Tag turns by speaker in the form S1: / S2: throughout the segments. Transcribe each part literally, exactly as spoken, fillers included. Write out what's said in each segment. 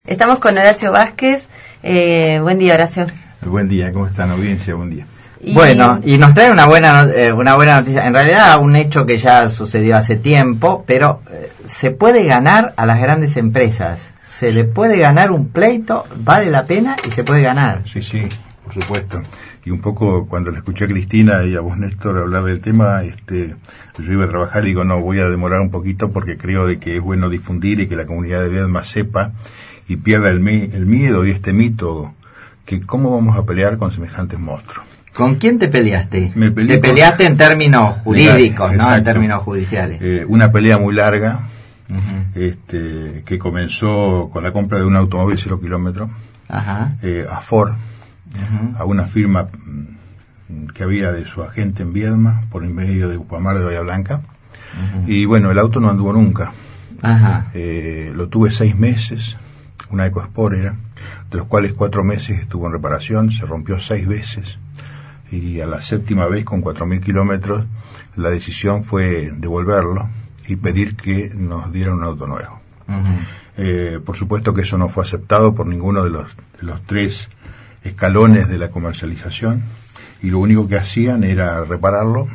S1: Estamos con Horacio Vázquez. Eh, buen día, Horacio.
S2: Buen día, ¿cómo están, audiencia? Buen día.
S3: Y... Bueno, y nos trae una buena eh, una buena noticia. En realidad, un hecho que ya sucedió hace tiempo, pero eh, se puede ganar a las grandes empresas. Se le puede ganar un pleito, vale la pena y se puede ganar.
S2: Sí, sí, por supuesto. Y un poco cuando le escuché a Cristina y a vos, Néstor, hablar del tema, este, yo iba a trabajar y digo, no, voy a demorar un poquito porque creo de que es bueno difundir y que la comunidad de Viedma sepa y pierda el, mi- el miedo y este mito que cómo vamos a pelear con semejantes monstruos.
S3: ¿Con quién te peleaste?
S2: Me peleé
S3: te
S2: con...
S3: peleaste en términos jurídicos,
S2: Exacto,
S3: ¿no? En términos judiciales.
S2: Eh, una pelea muy larga,
S3: Uh-huh.
S2: este, que comenzó con la compra de un automóvil cero kilómetros,
S3: Ajá.
S2: eh, a Ford,
S3: Uh-huh.
S2: a una firma mm, que había de su agente en Viedma, por en medio de Upamar de Bahía Blanca.
S3: Uh-huh.
S2: Y bueno, el auto no anduvo nunca.
S3: Ajá.
S2: Eh, lo tuve seis meses, una EcoSport era, de los cuales cuatro meses estuvo en reparación, se rompió seis veces. Y a la séptima vez, con cuatro mil kilómetros, la decisión fue devolverlo y pedir que nos dieran un auto nuevo.
S3: Uh-huh.
S2: Eh, por supuesto que eso no fue aceptado por ninguno de los, de los tres escalones de la comercialización, y lo único que hacían era repararlo,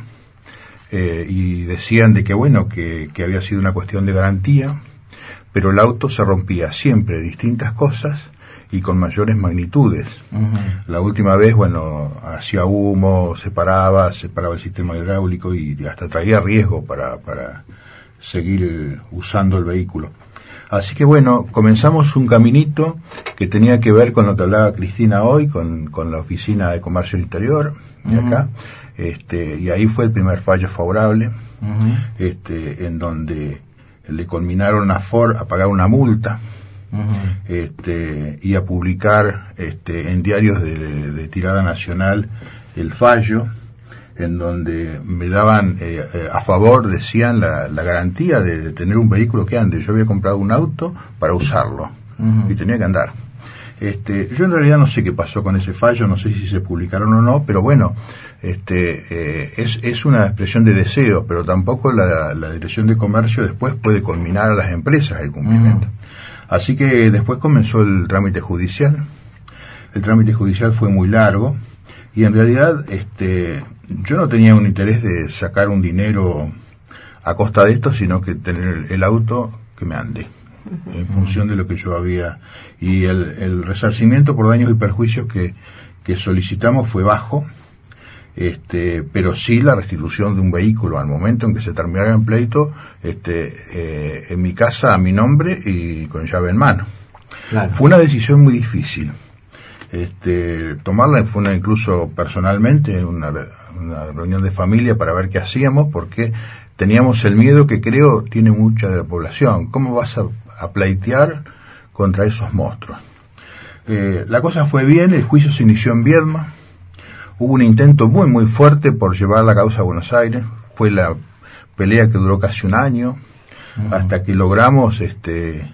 S2: eh, y decían de que bueno, que, que había sido una cuestión de garantía, pero el auto se rompía siempre distintas cosas y con mayores magnitudes.
S3: Uh-huh.
S2: La última vez, bueno, hacía humo, se paraba, se paraba el sistema hidráulico y hasta traía riesgo para, para seguir usando el vehículo. Así que bueno, comenzamos un caminito que tenía que ver con lo que hablaba Cristina hoy, con, con la Oficina de Comercio Interior de acá, uh-huh. este, y ahí fue el primer fallo favorable, uh-huh. este, en donde le conminaron a Ford a pagar una multa, uh-huh. este, y a publicar este, en diarios de, de tirada nacional el fallo, en donde me daban eh, eh, a favor, decían, la, la garantía de, de tener un vehículo que ande. Yo había comprado un auto para usarlo, uh-huh. y tenía que andar. Este, yo en realidad no sé qué pasó con ese fallo, no sé si se publicaron o no, pero bueno, este, eh, es, es una expresión de deseo, pero tampoco la, la Dirección de Comercio después puede conminar a las empresas el cumplimiento. Uh-huh. Así que después comenzó el trámite judicial. El trámite judicial fue muy largo y en realidad, este, yo no tenía un interés de sacar un dinero a costa de esto, sino que tener el auto que me ande, uh-huh. en función de lo que yo había. Y el, el resarcimiento por daños y perjuicios que, que solicitamos fue bajo, este, pero sí la restitución de un vehículo al momento en que se terminara el pleito, este, eh, en mi casa a mi nombre y con llave en mano. Claro. Fue una decisión muy difícil. Este, tomarla fue una, incluso personalmente, una, una reunión de familia para ver qué hacíamos, porque teníamos el miedo que creo tiene mucha de la población. ¿Cómo vas a, a pleitear contra esos monstruos? Eh, la cosa fue bien, el juicio se inició en Viedma, hubo un intento muy muy fuerte por llevar la causa a Buenos Aires, fue la pelea que duró casi un año, uh-huh. hasta que logramos este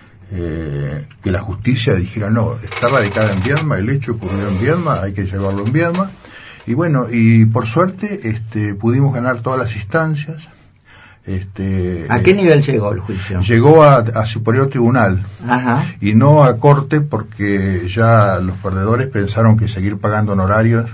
S2: Eh, que la justicia dijera no, está radicada en Viedma, el hecho ocurrió en Viedma, hay que llevarlo en Viedma, y bueno, y por suerte este, pudimos ganar todas las instancias. Este,
S3: ¿A qué eh, nivel llegó el juicio?
S2: Llegó a, a Superior Tribunal.
S3: Ajá.
S2: Y no a Corte, porque ya los perdedores pensaron que seguir pagando honorarios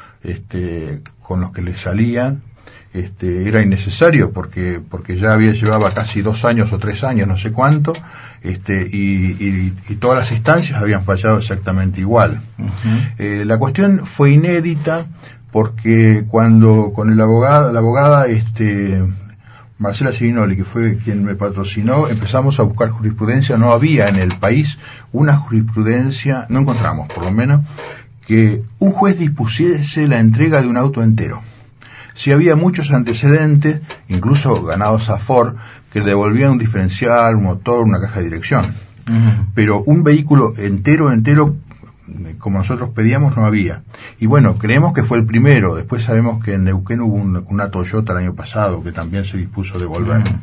S2: este, con los que les salían Este, era innecesario porque porque ya había llevaba casi dos años o tres años, no sé cuánto, este, y, y, y todas las instancias habían fallado exactamente igual. Uh-huh. Eh, la cuestión fue inédita porque cuando con el abogado, la abogada este, Marcela Sirinoli, que fue quien me patrocinó, empezamos a buscar jurisprudencia. No había en el país una jurisprudencia, no encontramos por lo menos, que un juez dispusiese la entrega de un auto entero. Sí había muchos antecedentes, incluso ganados a Ford, que le devolvían un diferencial, un motor, una caja de dirección. Uh-huh. Pero un vehículo entero, entero, como nosotros pedíamos, no había. Y bueno, creemos que fue el primero. Después sabemos que en Neuquén hubo un, una Toyota el año pasado, que también se dispuso a devolver. Uh-huh.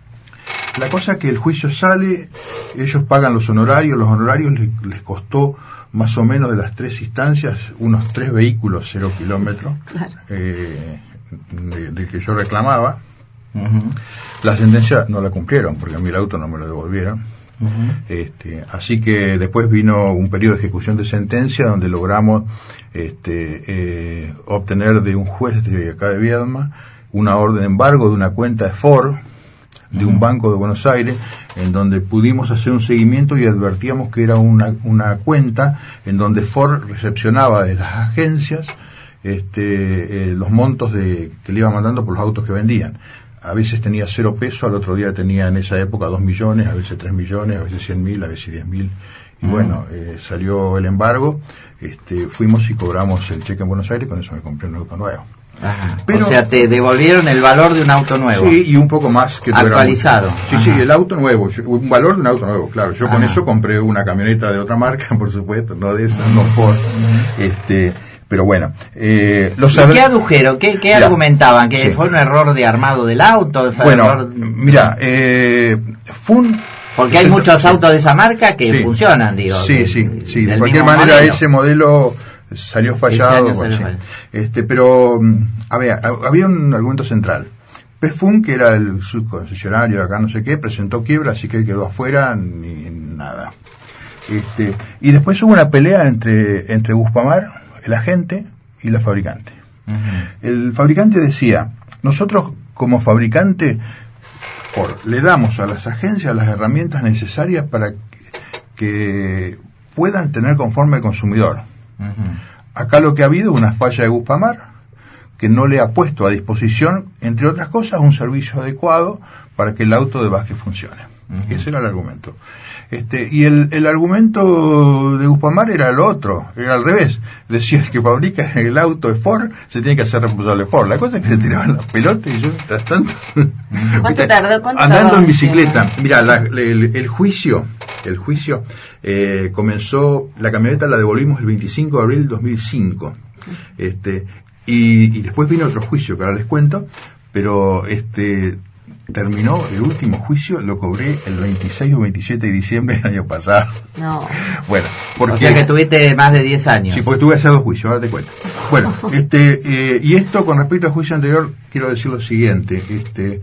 S2: La cosa es que el juicio sale, ellos pagan los honorarios, los honorarios les, les costó más o menos de las tres instancias, unos tres vehículos cero kilómetros, claro. eh, de, de que yo reclamaba. Uh-huh. La sentencia no la cumplieron porque a mí el auto no me lo devolvieron. Uh-huh. Este, así que después vino un periodo de ejecución de sentencia donde logramos este, eh, obtener de un juez de acá de Viedma una orden de embargo de una cuenta de Ford, de un banco de Buenos Aires, en donde pudimos hacer un seguimiento y advertíamos que era una, una cuenta en donde Ford recepcionaba de las agencias este, eh, los montos de, que le iba mandando por los autos que vendían. A veces tenía cero pesos, al otro día tenía en esa época dos millones, a veces tres millones, a veces cien mil, a veces diez mil. Y mm. bueno, eh, salió el embargo, este, fuimos y cobramos el cheque en Buenos Aires, con eso me compré un auto nuevo.
S3: Ajá. Pero, o sea, te devolvieron el valor de un auto nuevo.
S2: Sí, y un poco más que
S3: actualizado.
S2: Sí, Ajá. sí, el auto nuevo, un valor de un auto nuevo, claro. Yo Ajá. con eso compré una camioneta de otra marca, por supuesto, no de esa, no Ford. Este, pero bueno, eh, los
S3: ¿Y qué adujeron? ¿Qué, qué mira, argumentaban? ¿Que sí. fue un error de armado del auto? Fue
S2: bueno,
S3: error...
S2: mira, eh, fue un...
S3: Porque hay muchos autos de esa marca que
S2: sí.
S3: funcionan, digo.
S2: Sí,
S3: de,
S2: sí, sí. De cualquier
S3: modelo.
S2: manera ese modelo salió fallado.
S3: Salió
S2: sí. Este, pero, a ver, había un argumento central. Pefun, que era el subconcesionario de acá, no sé qué, presentó quiebra, así que quedó afuera, ni nada. Este, y después hubo una pelea entre, entre Guspamar, el agente, y la fabricante. Uh-huh. El fabricante decía, nosotros como fabricante, por, le damos a las agencias las herramientas necesarias para que, que puedan tener conforme al consumidor. Uh-huh. Acá lo que ha habido es una falla de Guspamar, que no le ha puesto a disposición, entre otras cosas, un servicio adecuado para que el auto de Vázquez funcione. Uh-huh. Ese era el argumento. Este, y el, el argumento de Guspamar era lo otro, era al revés. Decía que fabrica el auto de Ford, se tiene que hacer responsable de Ford. La cosa es que se tiraban las pelotas y yo, mientras tanto,
S1: ¿Cuánto tardó? ¿Cuánto
S2: andando en bicicleta. Mira, la, el, el juicio, el juicio eh, comenzó, la camioneta la devolvimos el veinticinco de abril del dos mil cinco. Este, y, y después vino otro juicio que ahora les cuento, pero este terminó el último juicio, lo cobré el veintiséis o veintisiete de diciembre del año pasado.
S1: No.
S2: Bueno, porque...
S3: O sea que tuviste más de diez años.
S2: Sí, porque tuve que hacer dos juicios, ahora te cuento. Bueno, este, eh, y esto con respecto al juicio anterior, quiero decir lo siguiente, este,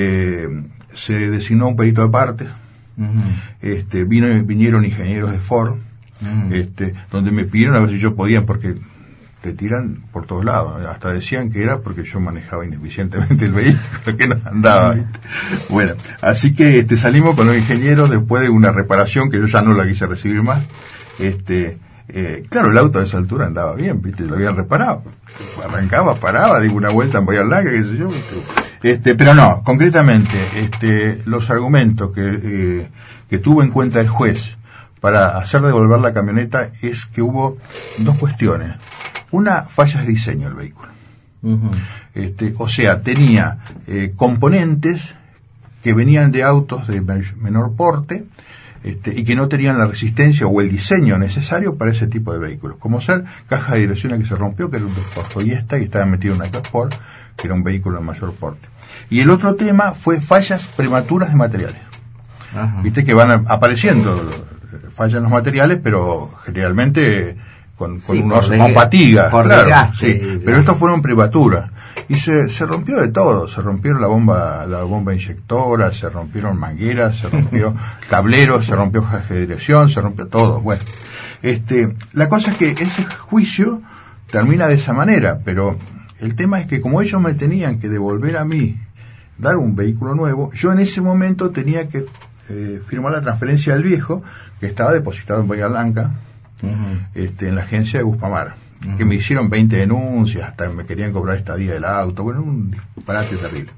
S2: eh, se designó un perito de partes, uh-huh. este, vino, vinieron ingenieros de Ford, uh-huh. este, donde me pidieron a ver si yo podía, porque te tiran por todos lados, hasta decían que era porque yo manejaba ineficientemente el vehículo, que no andaba, ¿viste? Bueno, así que este, salimos con los ingenieros después de una reparación que yo ya no la quise recibir más. Este, eh, claro, el auto a esa altura andaba bien, ¿viste? Lo habían reparado, arrancaba, paraba, digo una vuelta en Bahía Blanca, qué sé yo, ¿viste? Este, pero no, concretamente, este, los argumentos que, eh, que tuvo en cuenta el juez para hacer devolver la camioneta es que hubo dos cuestiones. Una, falla de diseño del vehículo. Uh-huh. Este, o sea, tenía eh, componentes que venían de autos de menor porte este, y que no tenían la resistencia o el diseño necesario para ese tipo de vehículos. Como ser caja de direcciones que se rompió, que era un Ford Fiesta, y estaba metido en una Sport, que era un vehículo de mayor porte. Y el otro tema fue fallas prematuras de materiales. Uh-huh. Viste que van apareciendo fallas en los materiales, pero generalmente con, con
S3: sí,
S2: unos
S3: de,
S2: con fatigas,
S3: por
S2: claro,
S3: desgaste,
S2: sí,
S3: claro.
S2: Pero estos fueron prematuras y se, se rompió de todo, se rompieron la bomba, la bomba inyectora, se rompieron mangueras, se rompió tableros, se rompió caja de dirección, se rompió todo. Bueno, este, la cosa es que ese juicio termina de esa manera, pero el tema es que como ellos me tenían que devolver a mí, dar un vehículo nuevo, yo en ese momento tenía que eh, firmar la transferencia del viejo, que estaba depositado en Bahía Blanca, uh-huh. este, en la agencia de Guspamar, uh-huh. que me hicieron veinte denuncias, hasta me querían cobrar estadía del auto, bueno, un disparate terrible.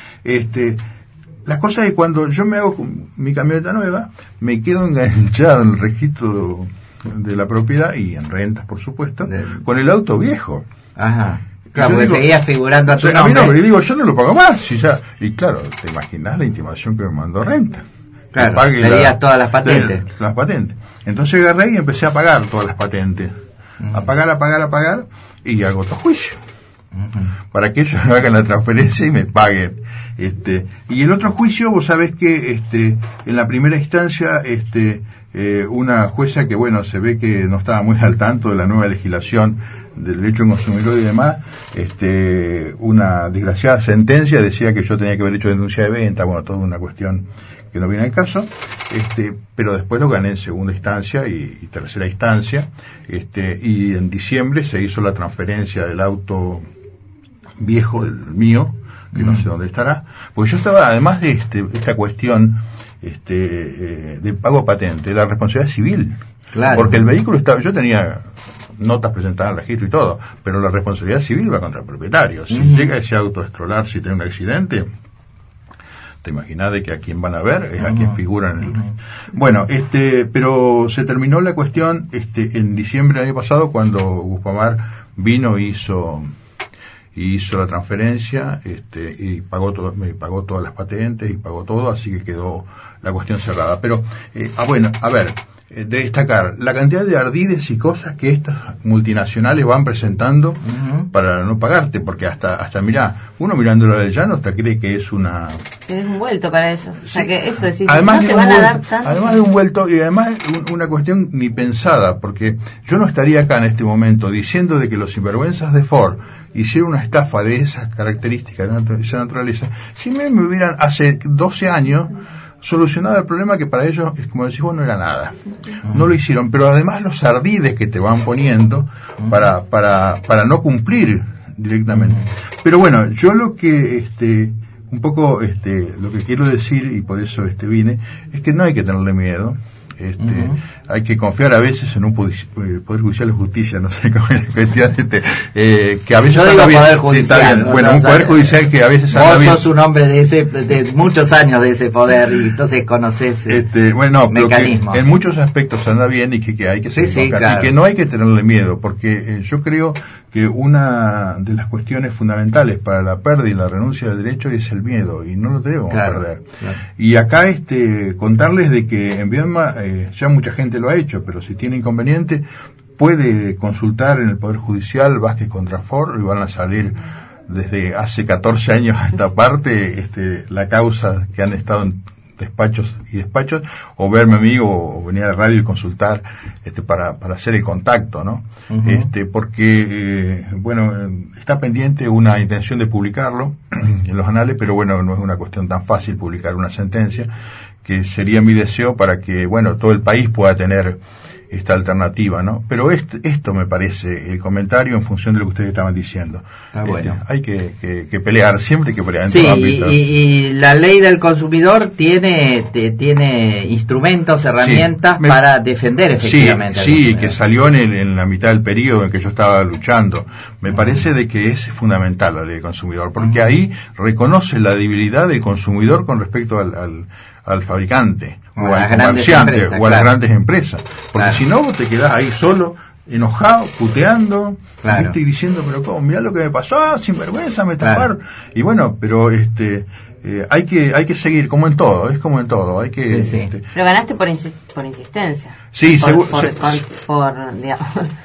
S2: Este, la cosa es que cuando yo me hago mi camioneta nueva, me quedo enganchado en el registro de, de la propiedad y en rentas, por supuesto, de... con el auto viejo.
S3: Ajá. Claro, porque seguías figurando a tu
S2: o sea,
S3: nombre.
S2: A mí no, y digo, yo no lo pago más. Y, ya, y claro, te imaginás la intimación que me mandó renta.
S3: Claro, pedías todas las patentes.
S2: De, las patentes. Entonces agarré y empecé a pagar todas las patentes. Uh-huh. A pagar, a pagar, a pagar, y hago otro juicio. Uh-huh. Para que ellos hagan la transferencia y me paguen. Este, y el otro juicio, vos sabés que este, en la primera instancia este, eh, una jueza que, bueno, se ve que no estaba muy al tanto de la nueva legislación del derecho al consumidor y demás, este, una desgraciada sentencia decía que yo tenía que haber hecho denuncia de venta, bueno, toda una cuestión que no viene al caso, este, pero después lo gané en segunda instancia y, y tercera instancia, este, y en diciembre se hizo la transferencia del auto viejo, el mío, que mm. no sé dónde estará, porque yo estaba, además de este, esta cuestión este, eh, de pago patente, la responsabilidad civil, claro. Porque el vehículo estaba, yo tenía notas presentadas al registro y todo, pero la responsabilidad civil va contra el propietario. Si mm. llega ese auto a estrolar, si tiene un accidente, te imaginas de que a quién van a ver, es uh-huh. a quien figuran en el... Uh-huh. Bueno, este, pero se terminó la cuestión este, en diciembre del año pasado, cuando Gupamar vino e hizo, hizo la transferencia, este, y pagó todo, me pagó todas las patentes y pagó todo, así que quedó la cuestión cerrada. Pero, eh, ah, bueno, a ver, de destacar la cantidad de ardides y cosas que estas multinacionales van presentando uh-huh. para no pagarte, porque hasta, hasta mirá, uno mirándolo del llano hasta cree que es una...
S1: Es un vuelto para ellos. O sea,
S2: sí.
S1: que eso decís,
S2: además
S1: no
S2: de
S1: te
S2: un
S1: van
S2: vuelto,
S1: a dar tanto.
S2: Además de un vuelto, y además un, una cuestión ni pensada, porque yo no estaría acá en este momento diciendo de que los sinvergüenzas de Ford hicieron una estafa de esas características, de esa naturaleza, si me, me hubieran hace doce años solucionado el problema que para ellos, es como decís vos, no era nada. Uh-huh. No lo hicieron, pero además los ardides que te van poniendo uh-huh. para, para, para no cumplir directamente. Uh-huh. Pero bueno, yo lo que, este, un poco, este, lo que quiero decir, y por eso este vine, es que no hay que tenerle miedo. Este, uh-huh. Hay que confiar a veces en un poder judicial de justicia, no sé cómo es la cuestión, este, eh, que a veces
S3: yo digo
S2: bien,
S3: poder judicial,
S2: sí, está bien.
S3: ¿no?
S2: Bueno,
S3: no,
S2: un poder judicial que a veces anda
S3: vos
S2: bien.
S3: sos un hombre de ese, de muchos años de ese poder y entonces conocés
S2: este, bueno,
S3: mecanismos.
S2: En muchos aspectos anda bien y que, que hay que
S3: sí, sí, claro.
S2: y que no hay que tenerle miedo, porque eh, yo creo que una de las cuestiones fundamentales para la pérdida y la renuncia del derecho es el miedo, y no lo debemos
S3: claro,
S2: perder.
S3: Claro.
S2: Y acá este contarles de que en Viedma eh, ya mucha gente lo ha hecho, pero si tiene inconveniente puede consultar en el Poder Judicial Vázquez contra Ford, y van a salir desde hace catorce años a esta parte este, la causa que han estado en despachos y despachos, o verme amigo o venir a la radio y consultar este para para hacer el contacto, ¿no? Uh-huh. Este porque eh, bueno, está pendiente una intención de publicarlo en los anales, pero bueno, no es una cuestión tan fácil publicar una sentencia, que sería mi deseo para que, bueno, todo el país pueda tener esta alternativa, ¿no? Pero este, esto me parece el comentario en función de lo que ustedes estaban diciendo.
S3: Ah, bueno.
S2: Este, hay que, que, que pelear, siempre hay que pelear.
S3: Sí, y, y la ley del consumidor tiene te, tiene instrumentos, herramientas sí, me, para defender efectivamente.
S2: Sí, sí, que salió en, el, en la mitad del periodo en que yo estaba luchando. Me uh-huh. parece de que es fundamental la ley del consumidor, porque uh-huh. ahí reconoce la debilidad del consumidor con respecto al, al al fabricante o, o al comerciante empresas, o a claro. las grandes empresas, porque claro. si no vos te quedás ahí solo, enojado, puteando, claro. ¿viste? Y diciendo, pero cómo, mirá lo que me pasó, ah, sinvergüenza, me taparon, claro. y bueno, pero este eh, hay que hay que seguir, como en todo, es como en todo, hay que...
S1: Sí, sí. Este, pero ganaste por, insi- por insistencia.
S2: Sí,
S1: por,
S2: seguro.
S1: Por,
S2: se,
S1: por, por, digamos.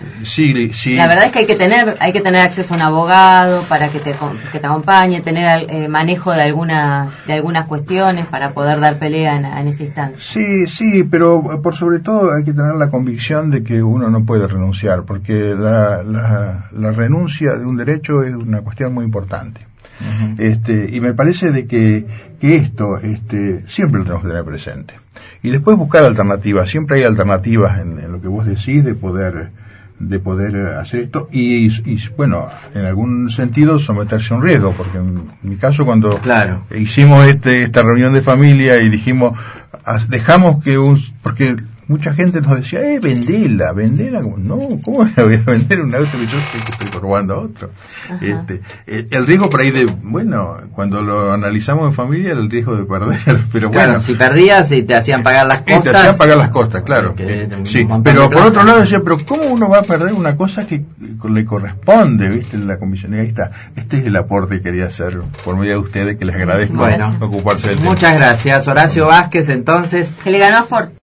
S2: Sí, sí.
S1: La verdad es que hay que tener hay que tener acceso a un abogado para que te que te acompañe, tener eh, manejo de algunas de algunas cuestiones para poder dar pelea en, en esa instancia.
S2: Sí, sí, pero por sobre todo hay que tener la convicción de que uno no puede renunciar, porque la, la, la renuncia de un derecho es una cuestión muy importante. Uh-huh. Este, y me parece de que, que esto este, siempre lo tenemos que tener presente. Y después buscar alternativas, siempre hay alternativas en, en lo que vos decís de poder de poder hacer esto y, y bueno, en algún sentido someterse a un riesgo, porque en mi caso cuando
S3: claro.
S2: hicimos este esta reunión de familia y dijimos, dejamos que un, porque mucha gente nos decía, eh, vendela, vendela, no, ¿cómo le voy a vender un auto que yo estoy, estoy robando a otro? Este, el, el riesgo por ahí de, bueno, cuando lo analizamos en familia, el riesgo de perder, pero
S3: claro,
S2: bueno.
S3: si perdías y te hacían pagar las costas.
S2: Te hacían pagar las costas, claro.
S3: Que,
S2: sí, pero por otro lado decía, pero ¿cómo uno va a perder una cosa que le corresponde, viste, en la comisión? Y ahí está, este es el aporte que quería hacer por medio de ustedes, que les agradezco
S3: bueno,
S2: ocuparse del tema.
S3: Muchas gracias, Horacio Vázquez, entonces.
S1: Que le ganó a Ford.